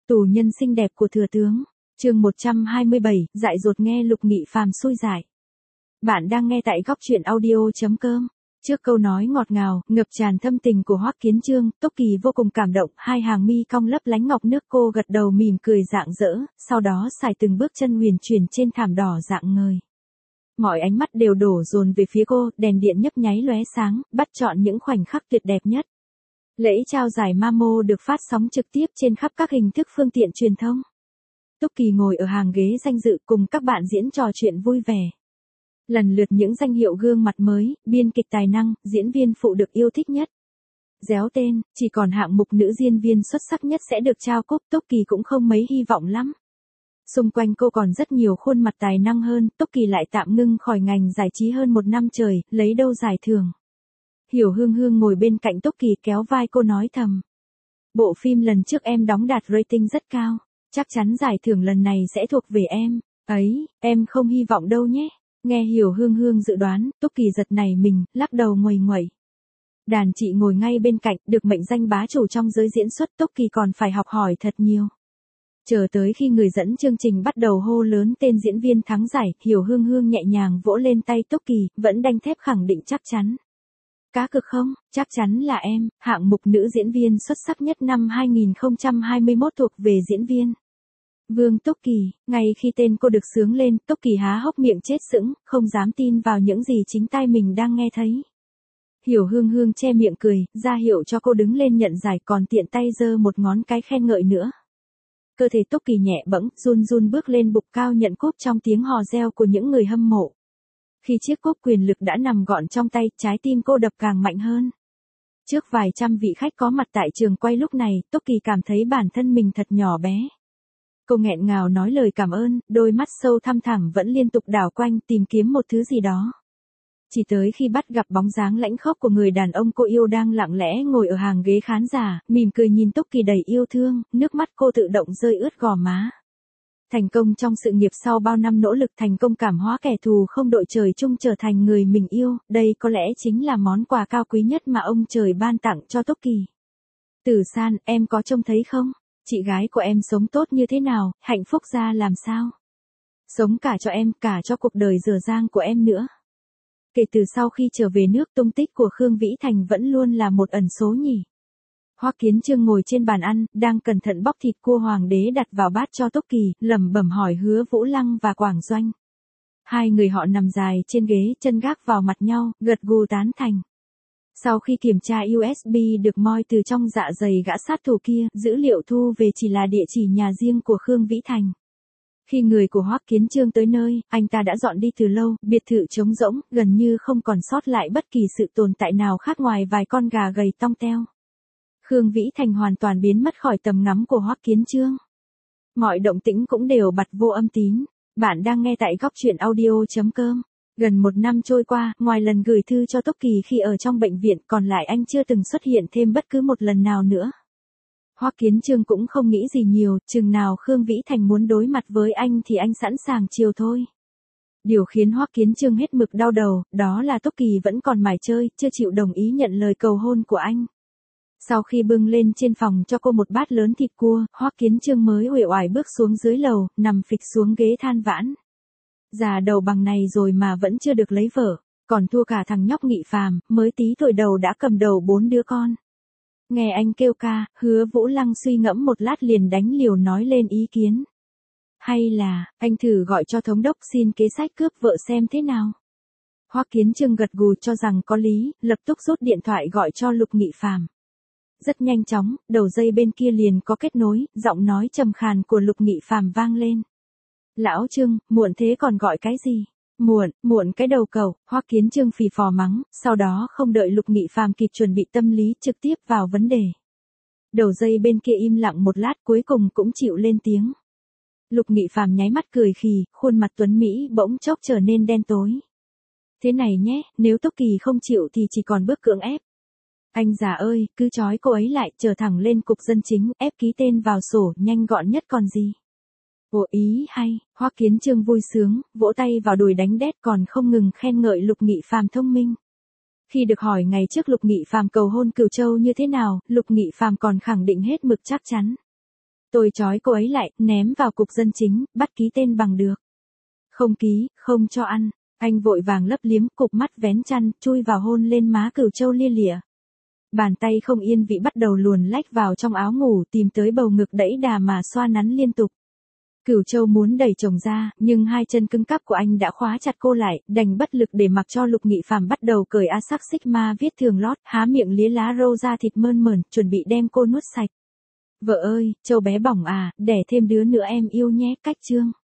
Tù nhân xinh đẹp của thừa tướng. Chương 127, dại dột nghe Lục Nghị Phàm xui giải. Bạn đang nghe tại góc truyện audio.com. Trước câu nói ngọt ngào, ngập tràn thâm tình của Hoắc Kiến Chương, Tốc Kỳ vô cùng cảm động, hai hàng mi cong lấp lánh ngọc nước, cô gật đầu mỉm cười rạng rỡ, sau đó xài từng bước chân huyền chuyển trên thảm đỏ rạng ngời. Mọi ánh mắt đều đổ dồn về phía cô, đèn điện nhấp nháy lóe sáng, bắt chọn những khoảnh khắc tuyệt đẹp nhất. Lễ trao giải Mamo được phát sóng trực tiếp trên khắp các hình thức phương tiện truyền thông. Tốc Kỳ ngồi ở hàng ghế danh dự cùng các bạn diễn trò chuyện vui vẻ. Lần lượt những danh hiệu gương mặt mới, biên kịch tài năng, diễn viên phụ được yêu thích nhất. Réo tên, chỉ còn hạng mục nữ diễn viên xuất sắc nhất sẽ được trao cúp. Tốc Kỳ cũng không mấy hy vọng lắm. Xung quanh cô còn rất nhiều khuôn mặt tài năng hơn, Tốc Kỳ lại tạm ngưng khỏi ngành giải trí hơn 1 năm trời, lấy đâu giải thưởng. Hiểu Hương Hương ngồi bên cạnh Tốc Kỳ kéo vai cô nói thầm. Bộ phim lần trước em đóng đạt rating rất cao, chắc chắn giải thưởng lần này sẽ thuộc về em. Ấy, em không hy vọng đâu nhé. Nghe Hiểu Hương Hương dự đoán, Tốc Kỳ giật nảy mình, lắc đầu nguầy nguẩy. Đàn chị ngồi ngay bên cạnh, được mệnh danh bá chủ trong giới diễn xuất, Tốc Kỳ còn phải học hỏi thật nhiều. Chờ tới khi người dẫn chương trình bắt đầu hô lớn tên diễn viên thắng giải, Hiểu Hương Hương nhẹ nhàng vỗ lên tay Tốc Kỳ, vẫn đanh thép khẳng định chắc chắn. Cá cực không, chắc chắn là em, hạng mục nữ diễn viên xuất sắc nhất năm 2021 thuộc về diễn viên Vương Tốc Kỳ. Ngay khi tên cô được xướng lên, Tốc Kỳ há hốc miệng chết sững, không dám tin vào những gì chính tai mình đang nghe thấy. Hiểu Hương Hương che miệng cười, ra hiệu cho cô đứng lên nhận giải, còn tiện tay giơ một ngón cái khen ngợi nữa. Cơ thể Tốc Kỳ nhẹ bẫng, run run bước lên bục cao nhận cúp trong tiếng hò reo của những người hâm mộ. Khi chiếc cúp quyền lực đã nằm gọn trong tay, trái tim cô đập càng mạnh hơn. Trước vài trăm vị khách có mặt tại trường quay lúc này, Tốc Kỳ cảm thấy bản thân mình thật nhỏ bé. Cô nghẹn ngào nói lời cảm ơn, đôi mắt sâu thăm thẳm vẫn liên tục đảo quanh tìm kiếm một thứ gì đó. Chỉ tới khi bắt gặp bóng dáng lãnh khốc của người đàn ông cô yêu đang lặng lẽ ngồi ở hàng ghế khán giả, mỉm cười nhìn Tốc Kỳ đầy yêu thương, nước mắt cô tự động rơi ướt gò má. Thành công trong sự nghiệp sau bao năm nỗ lực, thành công cảm hóa kẻ thù không đội trời chung trở thành người mình yêu, đây có lẽ chính là món quà cao quý nhất mà ông trời ban tặng cho Tốc Kỳ. Tử San, em có trông thấy không? Chị gái của em sống tốt như thế nào, hạnh phúc ra làm sao? Sống cả cho em, cả cho cuộc đời dở dang của em nữa. Kể từ sau khi trở về nước, tung tích của Khương Vĩ Thành vẫn luôn là một ẩn số nhỉ. Hoắc Kiến Chương ngồi trên bàn ăn, đang cẩn thận bóc thịt cua hoàng đế đặt vào bát cho Tốc Kỳ, lẩm bẩm hỏi Hứa Vũ Lăng và Quảng Doanh. Hai người họ nằm dài trên ghế, chân gác vào mặt nhau, gật gù tán thành. Sau khi kiểm tra USB được moi từ trong dạ dày gã sát thủ kia, dữ liệu thu về chỉ là địa chỉ nhà riêng của Khương Vĩ Thành. Khi người của Hoắc Kiến Chương tới nơi, anh ta đã dọn đi từ lâu, biệt thự trống rỗng, gần như không còn sót lại bất kỳ sự tồn tại nào khác ngoài vài con gà gầy tong teo. Khương Vĩ Thành hoàn toàn biến mất khỏi tầm ngắm của Hoắc Kiến Chương. Mọi động tĩnh cũng đều bặt vô âm tín. Bạn đang nghe tại góc truyện audio.com. Gần 1 năm trôi qua, ngoài lần gửi thư cho Tốc Kỳ khi ở trong bệnh viện, còn lại anh chưa từng xuất hiện thêm bất cứ một lần nào nữa. Hoắc Kiến Chương cũng không nghĩ gì nhiều, chừng nào Khương Vĩ Thành muốn đối mặt với anh thì anh sẵn sàng chiều thôi. Điều khiến Hoắc Kiến Chương hết mực đau đầu, đó là Tốc Kỳ vẫn còn mải chơi, chưa chịu đồng ý nhận lời cầu hôn của anh. Sau khi bưng lên trên phòng cho cô một bát lớn thịt cua, Hoắc Kiến Chương mới uể oải bước xuống dưới lầu, nằm phịch xuống ghế than vãn. Già đầu bằng này rồi mà vẫn chưa được lấy vợ, còn thua cả thằng nhóc Nghị Phàm, mới tí tuổi đầu đã cầm đầu 4 đứa con. Nghe anh kêu ca, Hứa Vũ Lăng suy ngẫm một lát liền đánh liều nói lên ý kiến. Hay là, anh thử gọi cho thống đốc xin kế sách cướp vợ xem thế nào. Hoắc Kiến Chương gật gù cho rằng có lý, lập tức rút điện thoại gọi cho Lục Nghị Phàm. Rất nhanh chóng, đầu dây bên kia liền có kết nối, giọng nói trầm khàn của Lục Nghị Phàm vang lên. Lão Trương, muộn thế còn gọi cái gì? Muộn cái đầu cẩu, Hoắc Kiến Chương phì phò mắng, sau đó không đợi Lục Nghị Phàm kịp chuẩn bị tâm lý, trực tiếp vào vấn đề. Đầu dây bên kia im lặng một lát, cuối cùng cũng chịu lên tiếng. Lục Nghị Phàm nháy mắt cười khì, khuôn mặt tuấn Mỹ bỗng chốc trở nên đen tối. Thế này nhé, nếu Tốc Kỳ không chịu thì chỉ còn bước cưỡng ép. Anh già ơi, cứ trói cô ấy lại, trở thẳng lên cục dân chính, ép ký tên vào sổ, nhanh gọn nhất còn gì. Ồ, ý hay. Hoắc Kiến Chương vui sướng, vỗ tay vào đùi đánh đét, còn không ngừng khen ngợi Lục Nghị Phàm thông minh. Khi được hỏi ngày trước Lục Nghị Phàm cầu hôn Cửu Châu như thế nào, Lục Nghị Phàm còn khẳng định hết mực chắc chắn. Tôi trói cô ấy lại, ném vào cục dân chính, bắt ký tên bằng được. Không ký, không cho ăn. Anh vội vàng lấp liếm, cụp mắt vén chăn, chui vào hôn lên má Cửu Châu lia lịa. Bàn tay không yên vị bắt đầu luồn lách vào trong áo ngủ, tìm tới bầu ngực đẫy đà mà xoa nắn liên tục. Cửu Châu muốn đẩy chồng ra, nhưng hai chân cứng cáp của anh đã khóa chặt cô lại, đành bất lực để mặc cho Lục Nghị Phàm bắt đầu cởi áo sắc Sigma viết thường lót, há miệng lía lá râu ra thịt mơn mởn, chuẩn bị đem cô nuốt sạch. Vợ ơi, Châu bé bỏng à, đẻ thêm đứa nữa em yêu nhé, cách chương.